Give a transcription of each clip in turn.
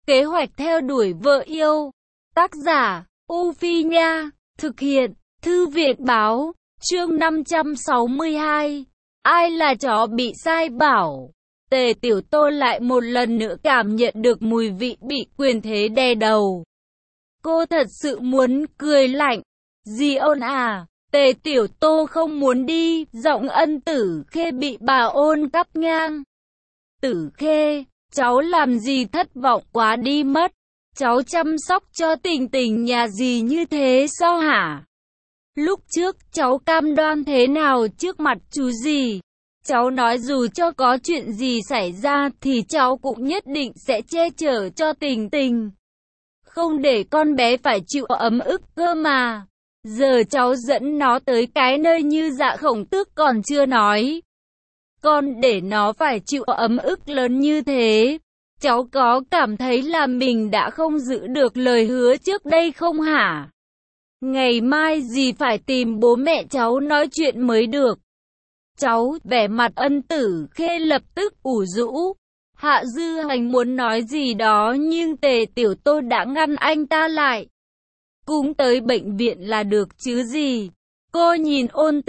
Kế hoạch theo đuổi vợ yêu. Tác giả, U Phi Nha. Thực hiện, Thư viện Báo. Chương 562. Ai là chó bị sai bảo? Tề Tiểu Tô lại một lần nữa cảm nhận được mùi vị bị quyền thế đè đầu. Cô thật sự muốn cười lạnh. Dì Ôn à, Tề Tiểu Tô không muốn đi, giọng Ân Tử Khê bị bà Ôn cắt ngang. Tử Khê, cháu làm gì thất vọng quá đi mất. Cháu chăm sóc cho Tình Tình nhà dì như thế sao hả? Lúc trước cháu cam đoan thế nào trước mặt chú dì? Cháu nói dù cho có chuyện gì xảy ra thì cháu cũng nhất định sẽ che chở cho Tình Tình. Không để con bé phải chịu ấm ức cơ mà. Giờ cháu dẫn nó tới cái nơi như Dạ Khổng Tước còn chưa nói. Con để nó phải chịu ấm ức lớn như thế. Cháu có cảm thấy là mình đã không giữ được lời hứa trước đây không hả? Ngày mai dì phải tìm bố mẹ cháu nói chuyện mới được. Cháu, vẻ mặt Ân Tử Khê lập tức ủ rũ. Hạ Dư Hành muốn nói gì đó nhưng Tề Tiểu Tô đã ngăn anh ta lại. Cũng tới bệnh viện là được chứ gì? Cô nhìn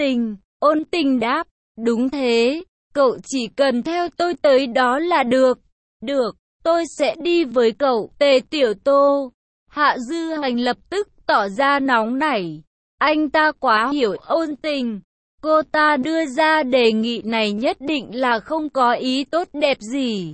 Ôn Tình đáp, đúng thế, cậu chỉ cần theo tôi tới đó là được. Được, tôi sẽ đi với cậu. Tề Tiểu Tô. Hạ Dư Hành lập tức tỏ ra nóng nảy. Anh ta quá hiểu Ôn Tình. Cô ta đưa ra đề nghị này nhất định là không có ý tốt đẹp gì.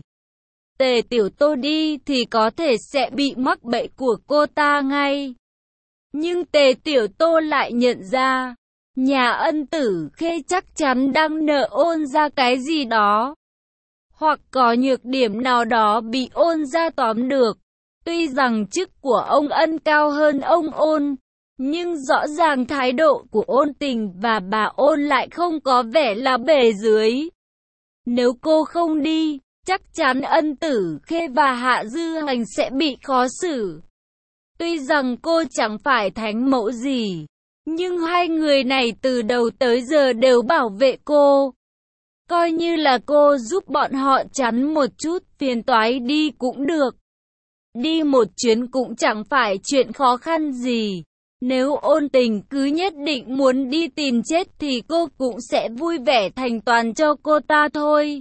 Tề Tiểu Tô đi thì có thể sẽ bị mắc bẫy của cô ta ngay. Nhưng Tề Tiểu Tô lại nhận ra, nhà Ân Tử Khê chắc chắn đang nợ Ôn ra cái gì đó. Hoặc có nhược điểm nào đó bị Ôn ra tóm được. Tuy rằng chức của ông Ân cao hơn ông Ôn, nhưng rõ ràng thái độ của Ôn Tình và bà Ôn lại không có vẻ là bề dưới. Nếu cô không đi, chắc chắn Ân Tử Khê và Hạ Dư Hành sẽ bị khó xử. Tuy rằng cô chẳng phải thánh mẫu gì, nhưng hai người này từ đầu tới giờ đều bảo vệ cô. Coi như là cô giúp bọn họ chắn một chút phiền toái đi cũng được. Đi một chuyến cũng chẳng phải chuyện khó khăn gì. Nếu Ôn Tình cứ nhất định muốn đi tìm chết thì cô cũng sẽ vui vẻ thành toàn cho cô ta thôi.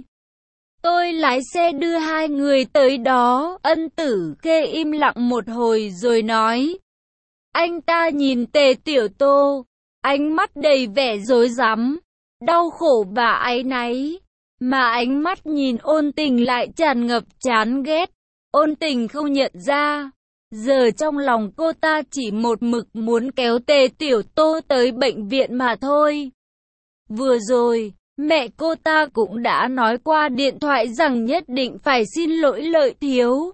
Tôi lái xe đưa hai người tới đó. Ân Tử Khê im lặng một hồi rồi nói. Anh ta nhìn Tề Tiểu Tô, ánh mắt đầy vẻ rối rắm, đau khổ và áy náy. Mà ánh mắt nhìn Ôn Tình lại tràn ngập chán ghét. Ôn Tình không nhận ra. Giờ trong lòng cô ta chỉ một mực muốn kéo Tề Tiểu Tô tới bệnh viện mà thôi. Vừa rồi, mẹ cô ta cũng đã nói qua điện thoại rằng nhất định phải xin lỗi Lợi Thiếu.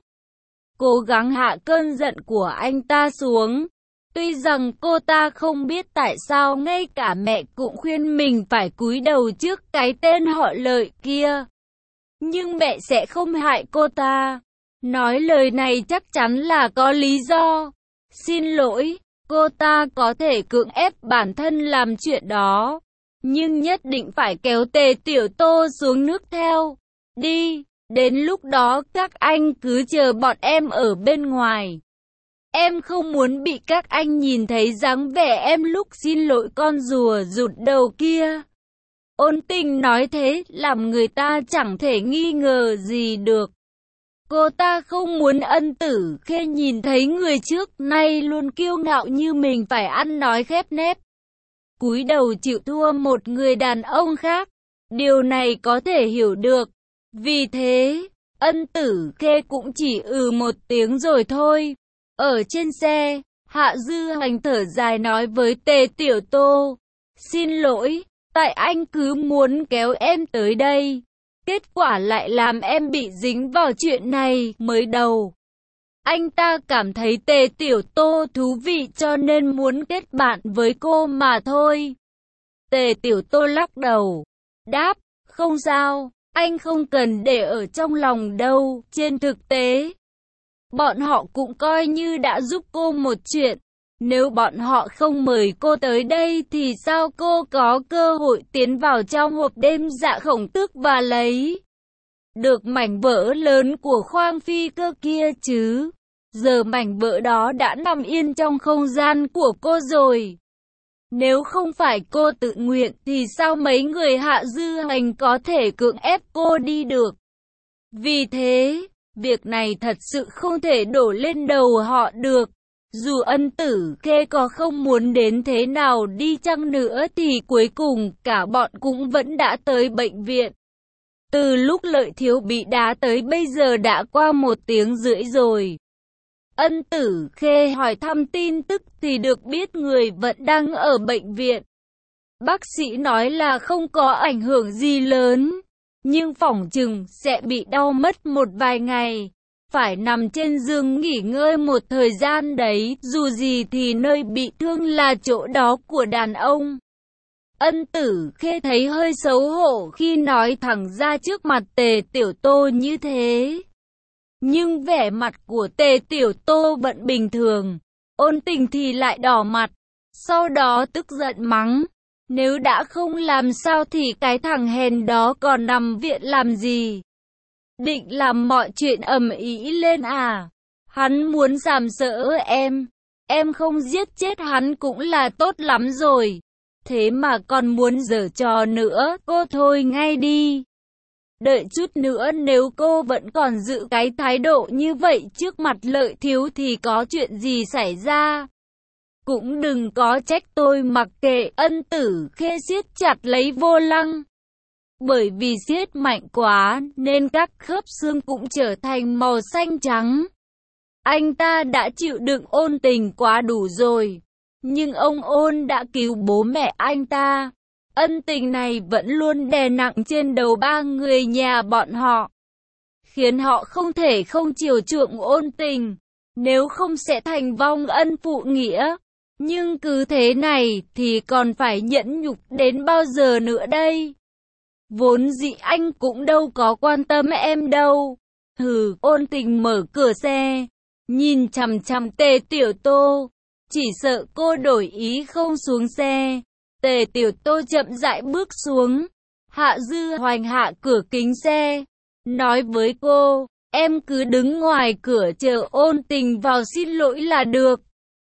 Cố gắng hạ cơn giận của anh ta xuống. Tuy rằng cô ta không biết tại sao ngay cả mẹ cũng khuyên mình phải cúi đầu trước cái tên họ Lợi kia. Nhưng mẹ sẽ không hại cô ta. Nói lời này chắc chắn là có lý do. Xin lỗi, cô ta có thể cưỡng ép bản thân làm chuyện đó. Nhưng nhất định phải kéo Tề Tiểu Tô xuống nước theo. Đi, đến lúc đó các anh cứ chờ bọn em ở bên ngoài. Em không muốn bị các anh nhìn thấy dáng vẻ em lúc xin lỗi con rùa rụt đầu kia. Ôn Tình nói thế làm người ta chẳng thể nghi ngờ gì được. Cô ta không muốn Ân Tử Khê nhìn thấy người trước nay luôn kiêu ngạo như mình phải ăn nói khép nép. Cúi đầu chịu thua một người đàn ông khác. Điều này có thể hiểu được. Vì thế, Ân Tử Khê cũng chỉ một tiếng rồi thôi. Ở trên xe, Hạ Dư Hành thở dài nói với Tề Tiểu Tô. Xin lỗi, tại anh cứ muốn kéo em tới đây. Kết quả lại làm em bị dính vào chuyện này mới đầu. Anh ta cảm thấy Tề Tiểu Tô thú vị cho nên muốn kết bạn với cô mà thôi. Tề Tiểu Tô lắc đầu, đáp, không sao, anh không cần để ở trong lòng đâu. Trên thực tế, bọn họ cũng coi như đã giúp cô một chuyện. Nếu bọn họ không mời cô tới đây thì sao cô có cơ hội tiến vào trong hộp đêm Dạ Khổng Tước và lấy được mảnh vỡ lớn của khoang phi cơ kia chứ. Giờ mảnh vỡ đó đã nằm yên trong không gian của cô rồi. Nếu không phải cô tự nguyện thì sao mấy người Hạ Dư Hoành có thể cưỡng ép cô đi được. Vì thế, việc này thật sự không thể đổ lên đầu họ được. Dù Ân Tử Khê có không muốn đến thế nào đi chăng nữa thì cuối cùng cả bọn cũng vẫn đã tới bệnh viện. Từ lúc Lợi Thiếu bị đá tới bây giờ đã qua 1 tiếng rưỡi rồi. Ân Tử Khê hỏi thăm tin tức thì được biết người vẫn đang ở bệnh viện. Bác sĩ nói là không có ảnh hưởng gì lớn, nhưng phỏng chừng sẽ bị đau mất một vài ngày. Phải nằm trên giường nghỉ ngơi một thời gian đấy, dù gì thì nơi bị thương là chỗ đó của đàn ông. Ân Tử Khê thấy hơi xấu hổ khi nói thẳng ra trước mặt Tề Tiểu Tô như thế. Nhưng vẻ mặt của Tề Tiểu Tô vẫn bình thường, Ôn Tình thì lại đỏ mặt, sau đó tức giận mắng. Nếu đã không làm sao thì cái thằng hèn đó còn nằm viện làm gì? Định làm mọi chuyện ầm ĩ lên à? Hắn muốn sàm sỡ em không giết chết hắn cũng là tốt lắm rồi. Thế mà còn muốn giở trò nữa, cô thôi ngay đi. Đợi chút nữa nếu cô vẫn còn giữ cái thái độ như vậy trước mặt Lợi Thiếu thì có chuyện gì xảy ra? Cũng đừng có trách tôi mặc kệ. Ân Tử Khê siết chặt lấy vô lăng. Bởi vì siết mạnh quá nên các khớp xương cũng trở thành màu xanh trắng. Anh ta đã chịu đựng Ôn Tình quá đủ rồi. Nhưng ông Ôn đã cứu bố mẹ anh ta. Ân tình này vẫn luôn đè nặng trên đầu 3 người nhà bọn họ, khiến họ không thể không chiều chuộng Ôn Tình, nếu không sẽ thành vong ân phụ nghĩa. Nhưng cứ thế này thì còn phải nhẫn nhục đến bao giờ nữa đây? Vốn dĩ anh cũng đâu có quan tâm em đâu. Hừ, Ôn Tình mở cửa xe, nhìn chằm chằm Tề Tiểu Tô, chỉ sợ cô đổi ý không xuống xe. Tề Tiểu Tô chậm rãi bước xuống. Hạ Dư Hoành hạ cửa kính xe, nói với cô, em cứ đứng ngoài cửa chờ Ôn Tình vào xin lỗi là được.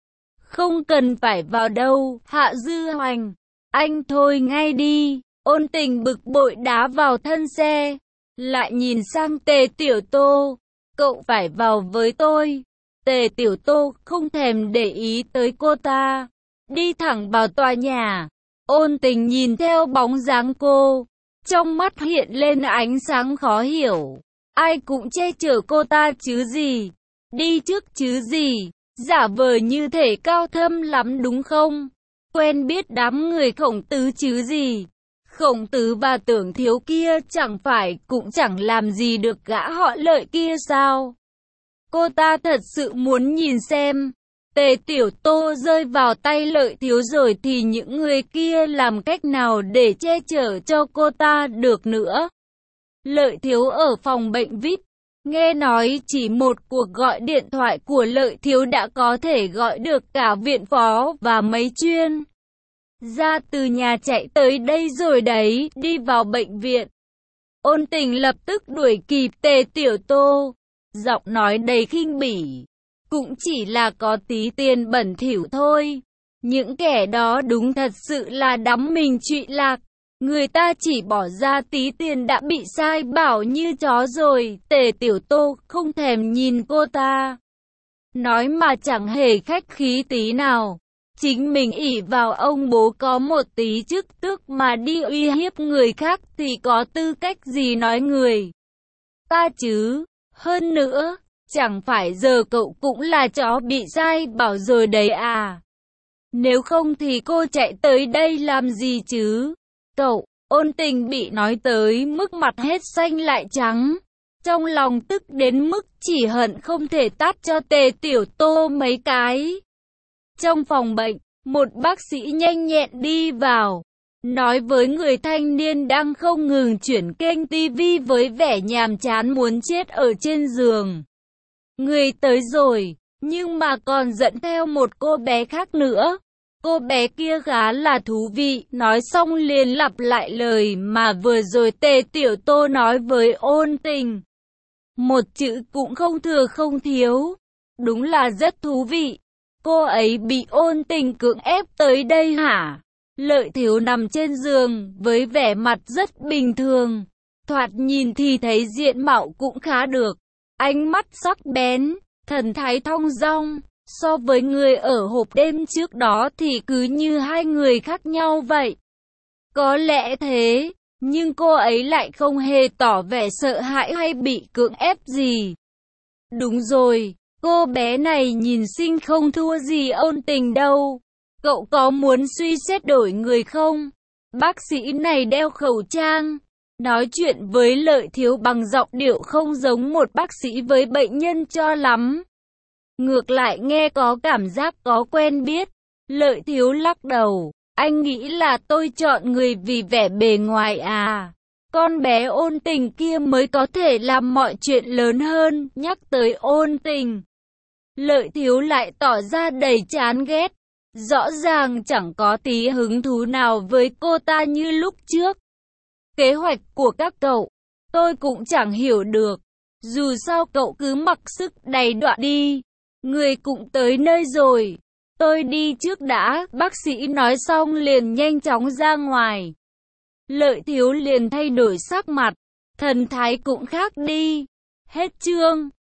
Không cần phải vào đâu, Hạ Dư Hoành. Anh thôi ngay đi. Ôn Tình bực bội đá vào thân xe, lại nhìn sang Tề Tiểu Tô. Cậu phải vào với tôi. Tề Tiểu Tô không thèm để ý tới cô ta, đi thẳng vào tòa nhà. Ôn Tình nhìn theo bóng dáng cô, trong mắt hiện lên ánh sáng khó hiểu. Ai cũng che chở cô ta chứ gì, đi trước chứ gì, giả vờ như thể cao thâm lắm đúng không? Quen biết đám người Khổng Tứ chứ gì. Khổng Tứ và Tưởng Thiếu kia chẳng phải cũng chẳng làm gì được gã họ Lợi kia sao? Cô ta thật sự muốn nhìn xem, Tề Tiểu Tô rơi vào tay Lợi Thiếu rồi thì những người kia làm cách nào để che chở cho cô ta được nữa. Lợi Thiếu ở phòng bệnh VIP, nghe nói chỉ một cuộc gọi điện thoại của Lợi Thiếu đã có thể gọi được cả viện phó và mấy chuyên gia từ nhà chạy tới đây rồi đấy, đi vào bệnh viện. Ôn Tình lập tức đuổi kịp Tề Tiểu Tô, giọng nói đầy khinh bỉ. Cũng chỉ là có tí tiền bẩn thỉu thôi. Những kẻ đó đúng thật sự là đắm mình trụy lạc. Người ta chỉ bỏ ra tí tiền đã bị sai bảo như chó rồi. Tề Tiểu Tô không thèm nhìn cô ta, nói mà chẳng hề khách khí tí nào. Chính mình ỷ vào ông bố có một tí chức tước mà đi uy hiếp người khác thì có tư cách gì nói người ta chứ? Hơn nữa, chẳng phải giờ cậu cũng là chó bị sai bảo rồi đấy à? Nếu không thì cô chạy tới đây làm gì chứ? Cậu, Ôn Tình bị nói tới mức mặt hết xanh lại trắng. Trong lòng tức đến mức chỉ hận không thể tát cho Tề Tiểu Tô mấy cái. Trong phòng bệnh, một bác sĩ nhanh nhẹn đi vào, nói với người thanh niên đang không ngừng chuyển kênh tivi với vẻ nhàm chán muốn chết ở trên giường. Người tới rồi, nhưng mà còn dẫn theo một cô bé khác nữa. Cô bé kia khá là thú vị, nói xong liền lặp lại lời mà vừa rồi Tề Tiểu Tô nói với Ôn Tình. Một chữ cũng không thừa không thiếu. Đúng là rất thú vị. Cô ấy bị Ôn Tình cưỡng ép tới đây hả? Lợi Thiếu nằm trên giường, với vẻ mặt rất bình thường. Thoạt nhìn thì thấy diện mạo cũng khá được. Ánh mắt sắc bén, thần thái thong dong. So với người ở hộp đêm trước đó thì cứ như hai người khác nhau vậy. Có lẽ thế, nhưng cô ấy lại không hề tỏ vẻ sợ hãi hay bị cưỡng ép gì. Đúng rồi, cô bé này nhìn xinh không thua gì Ôn Tình đâu. Cậu có muốn suy xét đổi người không? Bác sĩ này đeo khẩu trang, nói chuyện với Lợi Thiếu bằng giọng điệu không giống một bác sĩ với bệnh nhân cho lắm. Ngược lại nghe có cảm giác có quen biết. Lợi Thiếu lắc đầu. Anh nghĩ là tôi chọn người vì vẻ bề ngoài à? Con bé Ôn Tình kia mới có thể làm mọi chuyện lớn hơn. Nhắc tới Ôn Tình, Lợi Thiếu lại tỏ ra đầy chán ghét. Rõ ràng chẳng có tí hứng thú nào với cô ta như lúc trước. Kế hoạch của các cậu, tôi cũng chẳng hiểu được. Dù sao cậu cứ mặc sức đầy đọa đi. Người cũng tới nơi rồi. Tôi đi trước đã. Bác sĩ nói xong liền nhanh chóng ra ngoài. Lợi Thiếu liền thay đổi sắc mặt. Thần thái cũng khác đi. Hết chương.